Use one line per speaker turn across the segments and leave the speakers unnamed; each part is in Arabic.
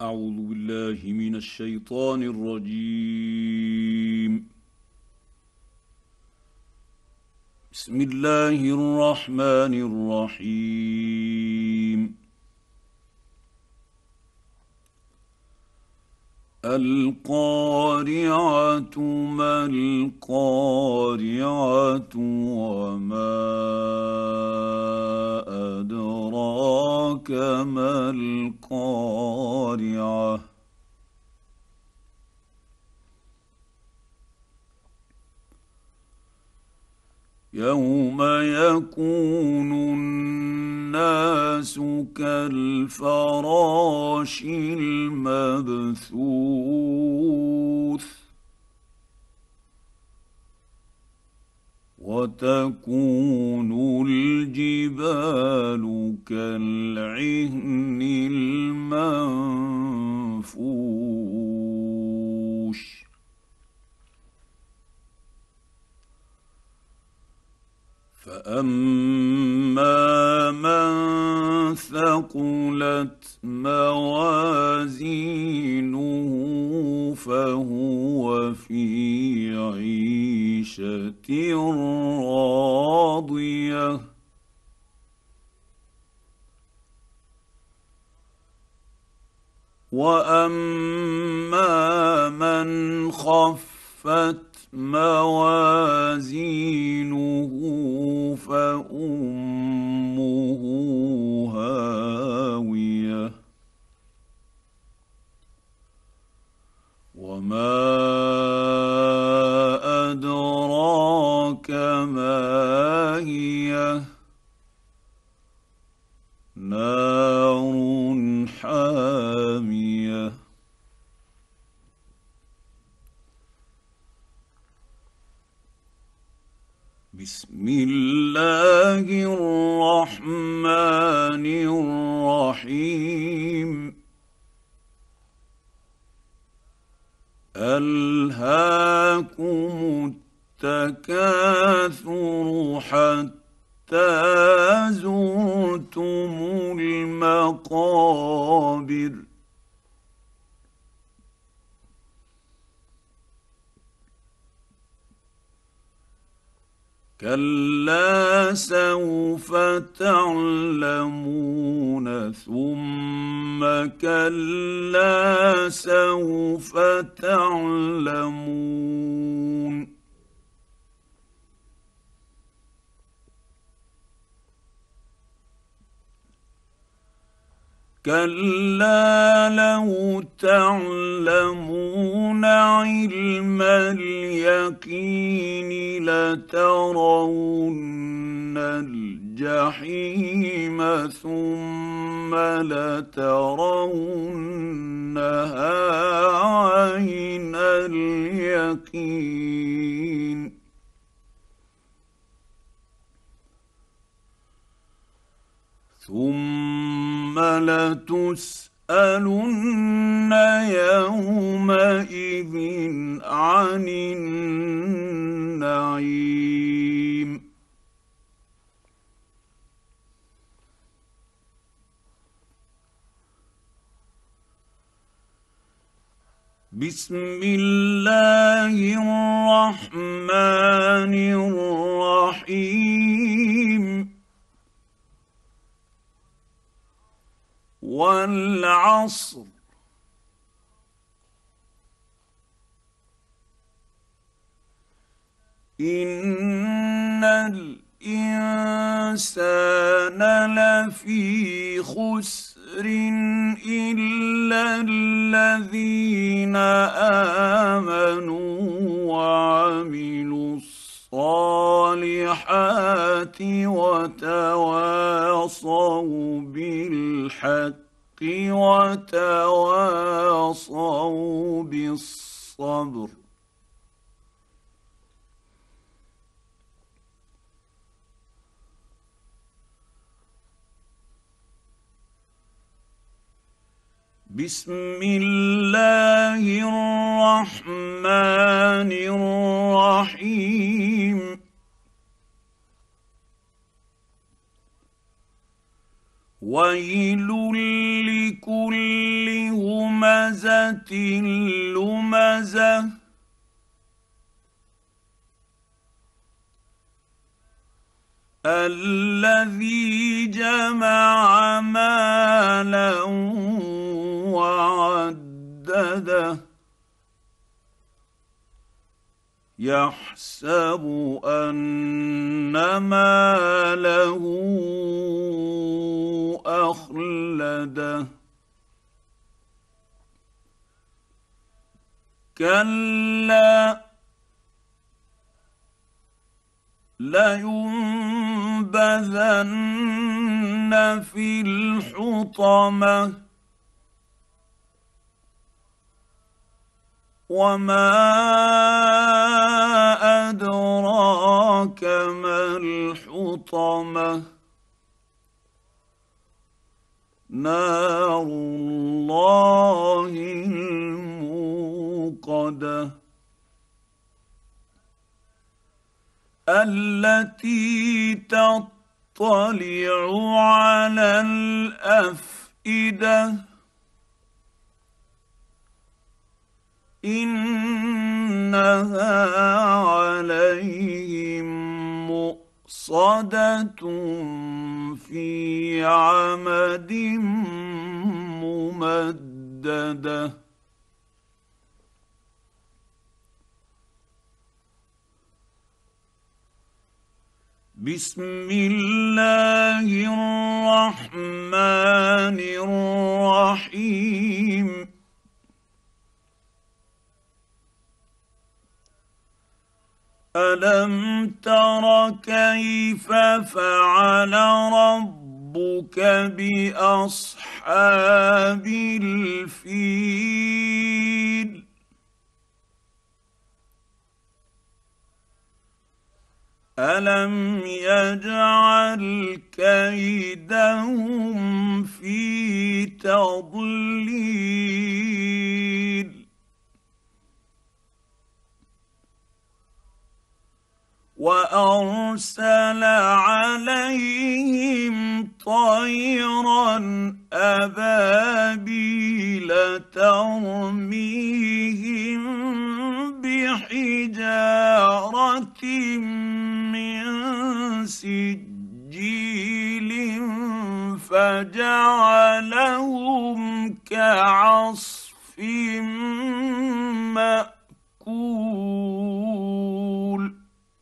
أعوذ بالله من الشيطان الرجيم. بسم الله الرحمن الرحيم. القارعة ما القارعة وما أدراك ما القارعة. يوم يكون الناس كالفراش المبثوث وتكون الجبال كالعهن المنفوش. فأما من ثقلت موازينه فهو في عيشة راضية. وأما من خفت موازينه فأمه هاوية. وما أدراك ما هي. نار حامية. بسم الله الرحمن الرحيم. ألهاكم التكاثر حتى زرتم المقابر. كلا سوف تعلمون ثم كلا سوف تعلمون. كلا لو تعلمون علم اليقين لترون الجحيم ثم لترونها عين اليقين. ثم لتسألن يومئذ عن النعيم. بسم الله الرحمن الرحيم. والعصر إن الإنسان لفي خسر إلا الذين آمنوا وعملوا الصالحات وتواصوا بالحق وتواصوا بالصبر. بسم الله الرحمن الرحيم. ويل لكل همزة همزه لمزه الذي جمع مالا وعدده يحسب ان ماله اخلده كلا لينبذن في الحطمه وما ادراك ما الحطمه نار الله الموقده التي تطلع على الافئده انها عليهم مؤصده في عمد ممدده بسم الله الرحمن الرحيم الم تر كيف فعل ربك باصحاب الفيل الم يجعل كيدهم في تضليل وارسل عليهم طيرا ابابيل ترميهم بحجاره من سجيل فجعلهم كعصف مأكول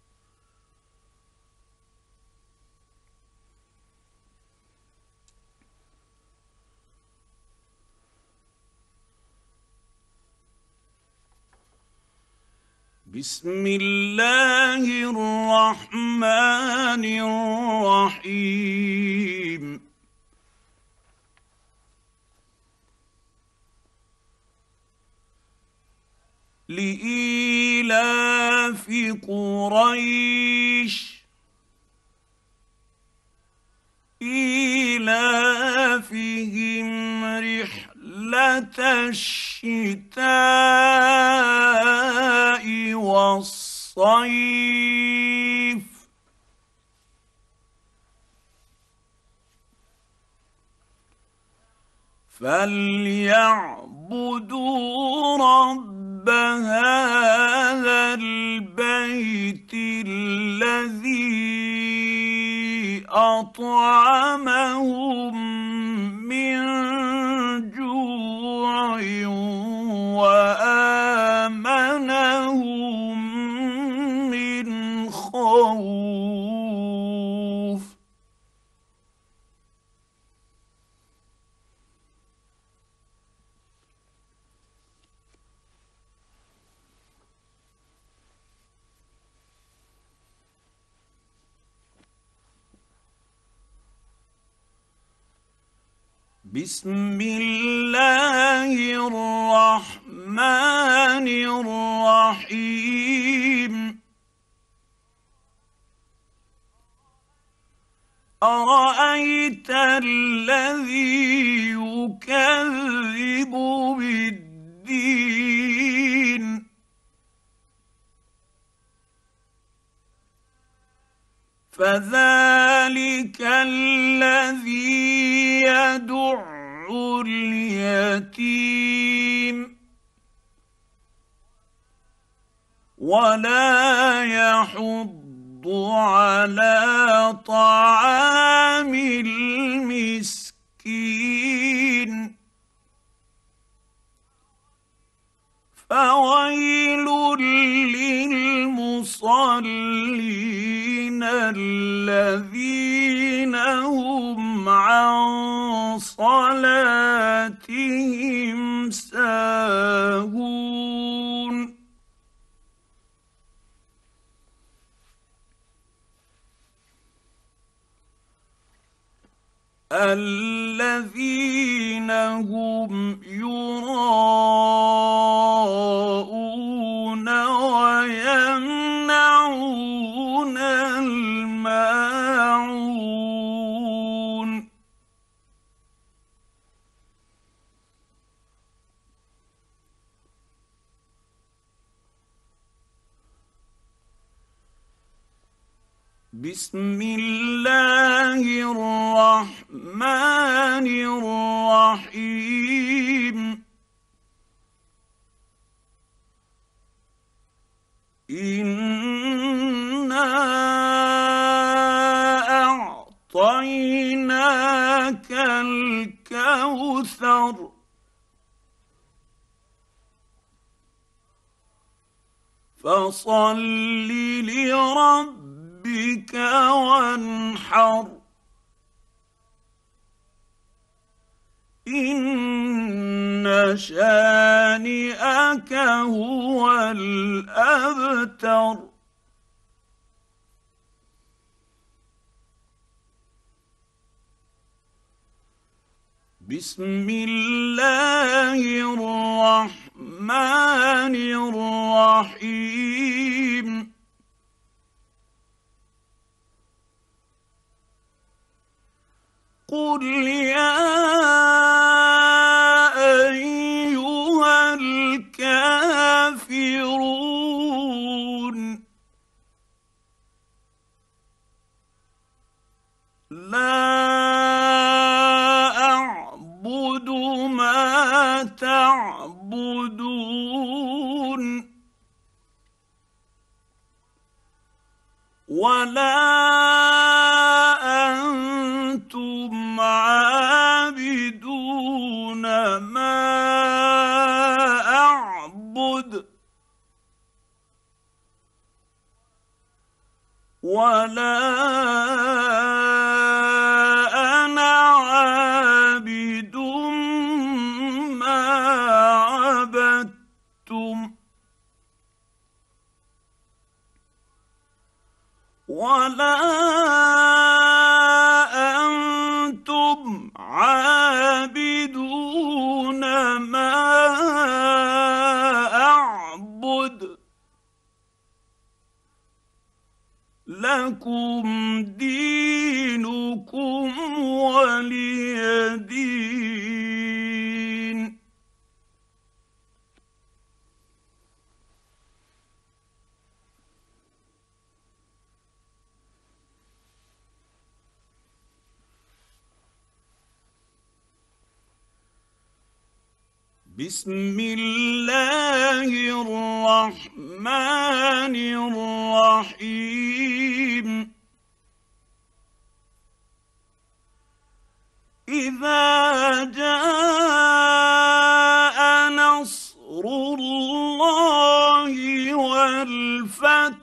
بسم الله الرحمن الرحيم لإيلاف قريش إيلافهم رحلة الشتاء والصيف فليعبدوا رب هذا البيت الذي اطعمهم من جوع وامنهم من خوف بسم الله الرحمن الرحيم أرأيت الذي يكذب بالدين فذلك الذي يدع اليتيم ولا يحض على طعام المسكين فويل للمصلين الذين هم عن صلاتهم ساهون الذين هم يراءون ويمنعون الماعون بسم الله الرحمن الرحيم إنا أعطيناك الكوثر فصل لربك وانحر إن شانئك هو الأبتر بسم الله الرحمن الرحيم قل يا أيها الكافرون لا أعبد ما تعبدون ولا أنتم عابدون ما أعبد ولا أنا عابد ما عبدتم ولا أنتم عابدون ما أعبد لكم دينكم ولي دين بسم الله الرحمن الرحيم إذا جاء نصر الله والفتح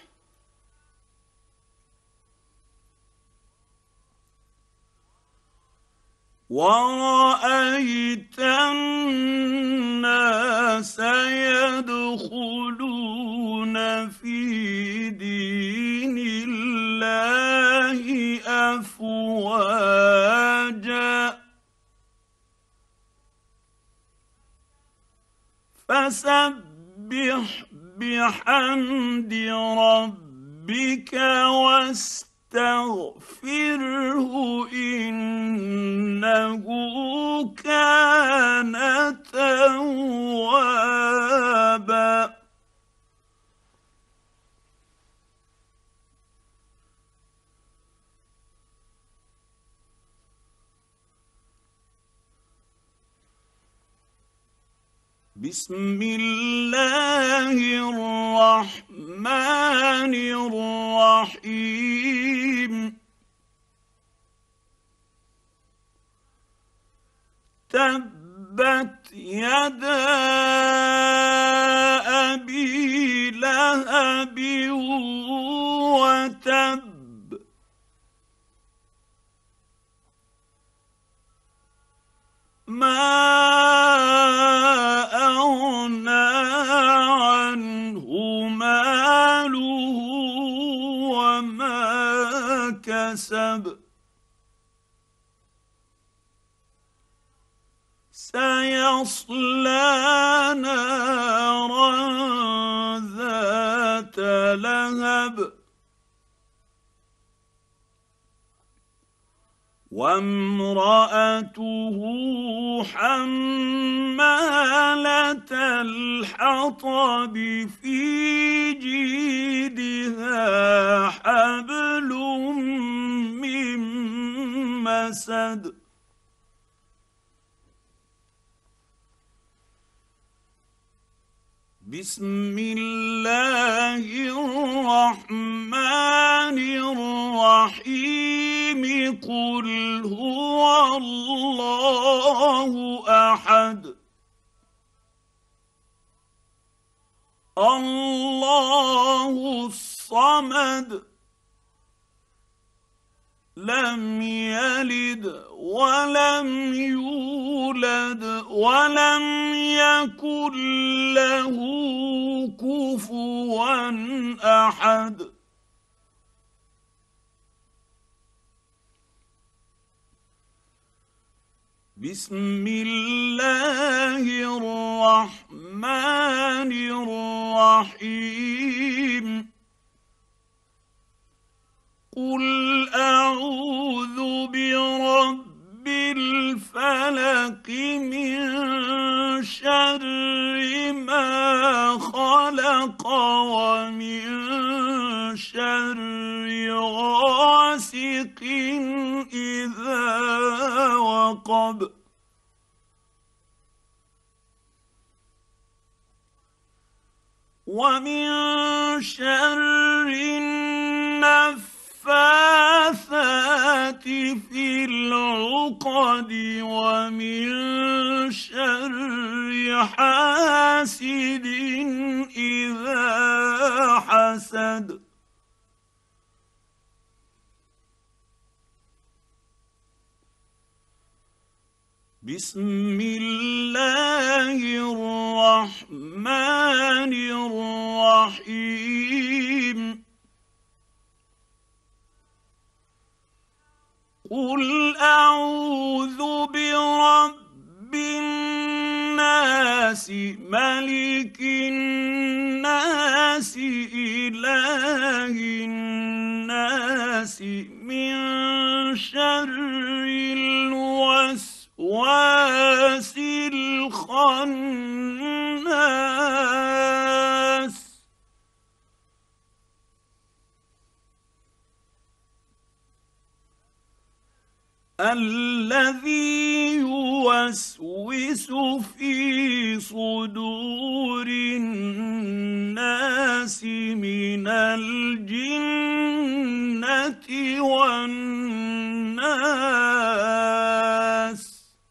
ورأيت الناس يدخلون في دين الله أفواجا فسبح بحمد ربك واستغفره إنه كان توابا بسم الله الرحمن الرحيم تبت يدا أبي لهب وتب ما أغنى عنه ماله وما كسب سيصلى نارا ذات لهب وامرأته حمالة الحطب في جيدها حبل من مسد بسم الله الرحمن الرحيم قل هو الله أحد الله الصمد لم يلد ولم يولد ولم يكن له كفوا أحد بسم الله الرحمن الرحيم قل أعوذ برب الفلق من شر ما خلق ومن شر غاسق إذا وقب ومن شر النفاثات في العقد ومن شر حاسد إذا حسد بسم الله الرحمن الرحيم قل أعوذ برب الناس ملك الناس إله الناس من شر الوسواس الخناس الذي يوسوس في صدور الناس من الجنة والناس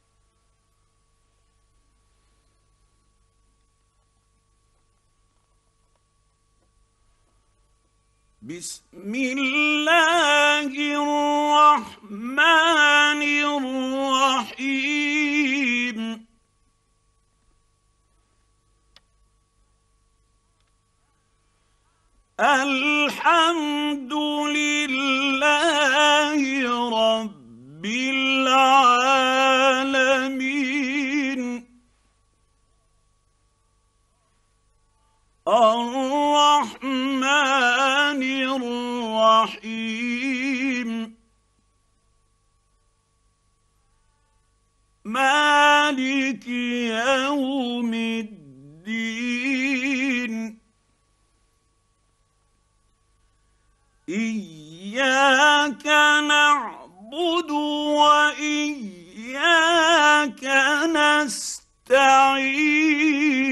بسم الله الرحمن الرحيم الحمد لله رب العالمين الرحمن الرحيم مالك يوم الدين إياك نعبد وإياك نستعين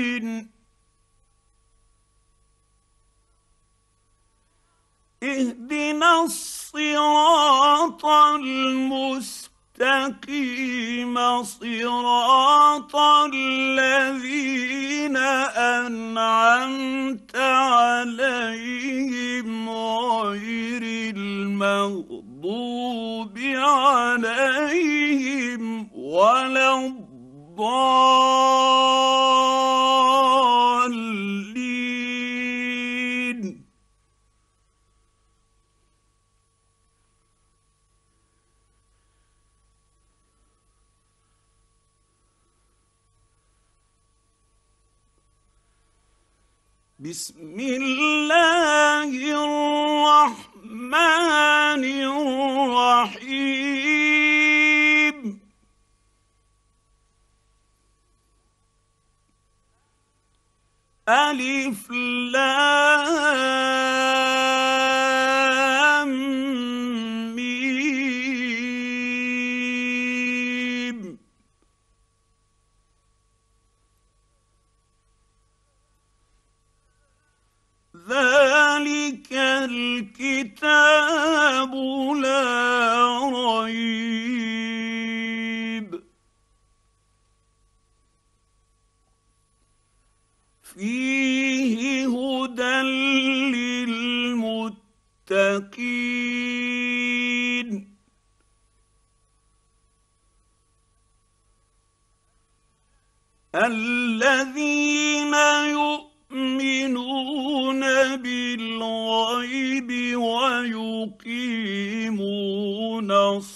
صراط الذين أنعمت عليهم غير المغضوب عليهم ولا الضالين. بسم الله الرحمن الرحيم. ألف لام ميم. ذلك الكتاب لا ريب فيه هدى للمتقين الذين يؤمنون بالغيب ويقيمون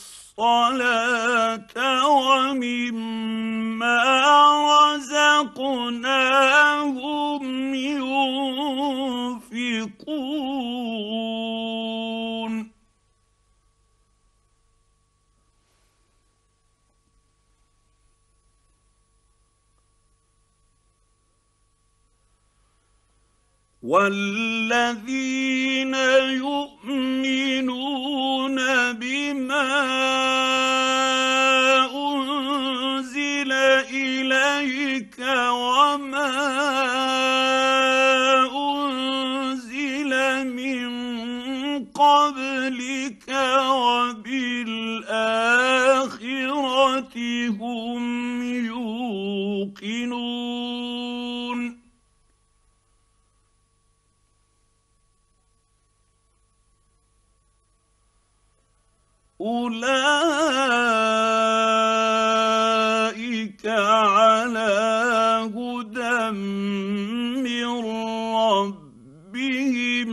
الصلاة ومما رزقناهم ينفقون والذين يؤمنون بما أنزل إليك وما أنزل من قبلك وبالآخرة هم يوقنون أولئك على هدى من ربهم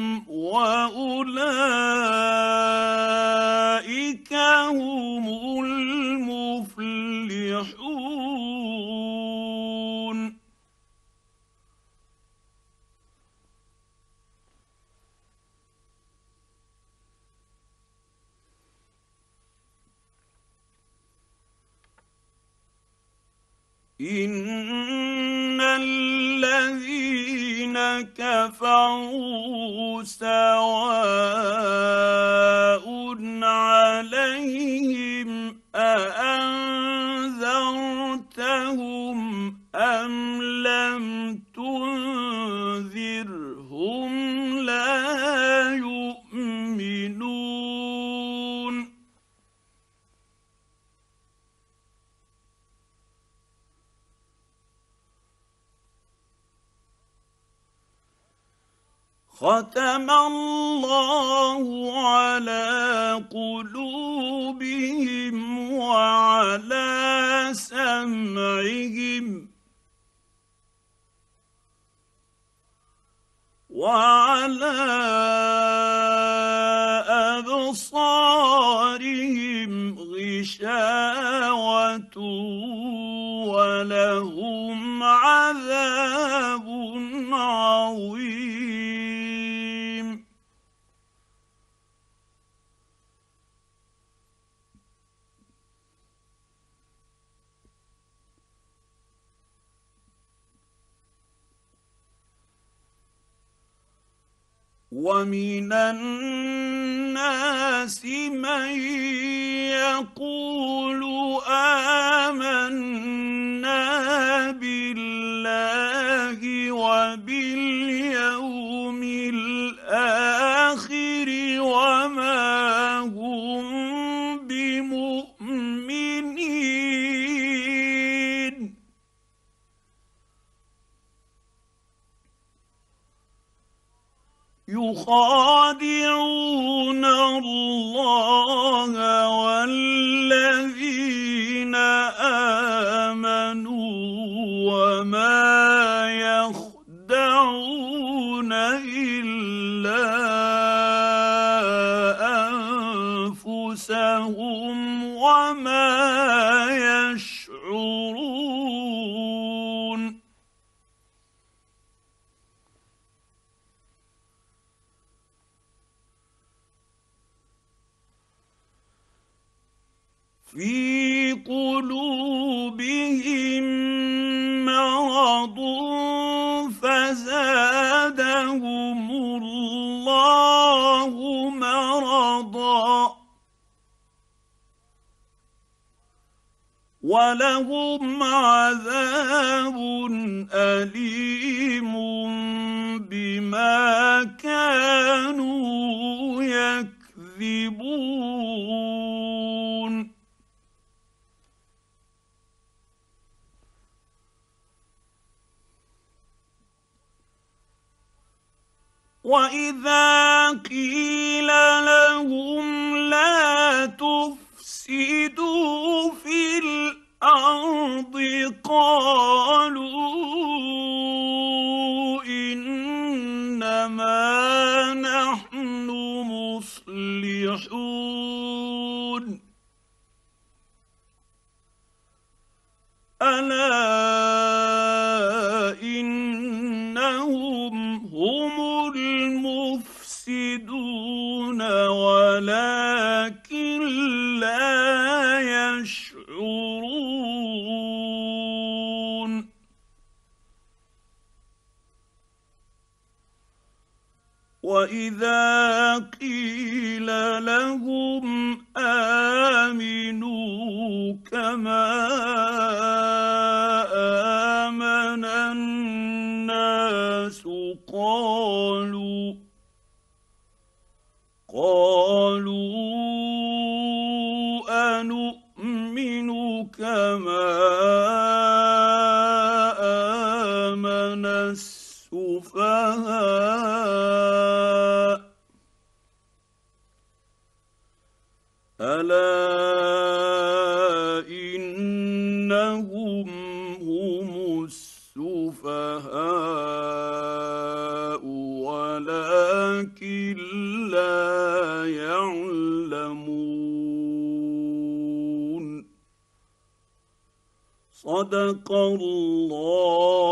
وأولئك هم المفلحون إن الذين كفروا سواء عليهم أأنذرتهم أم لم تنذرهم لا يؤمنون ختم الله على قلوبهم وعلى سمعهم وعلى أبصارهم غشاوة ولهم عذاب عظيم ومن الناس من يقول آمنا بالله وباليوم الآخر وما هم بمؤمنين يخادعون الله والذين آمنوا وما يخدعون إلا أنفسهم وما يشعرون. في قلوبهم مرض فزادهم الله مرضا ولهم عذاب أليم بما كانوا يكذبون. وإذا قيل لهم لا تفسدوا في الأرض قالوا إنما نحن مصلحون. ألا إنهم هم المفسدون ولكن لا يشعرون. وإذا قيل لهم آمنوا كما آمن الناس قالوا أنؤمن كما آمن السفهاء ألا إنهم هم السفهاء ولكن لا يعلمون. صدق الله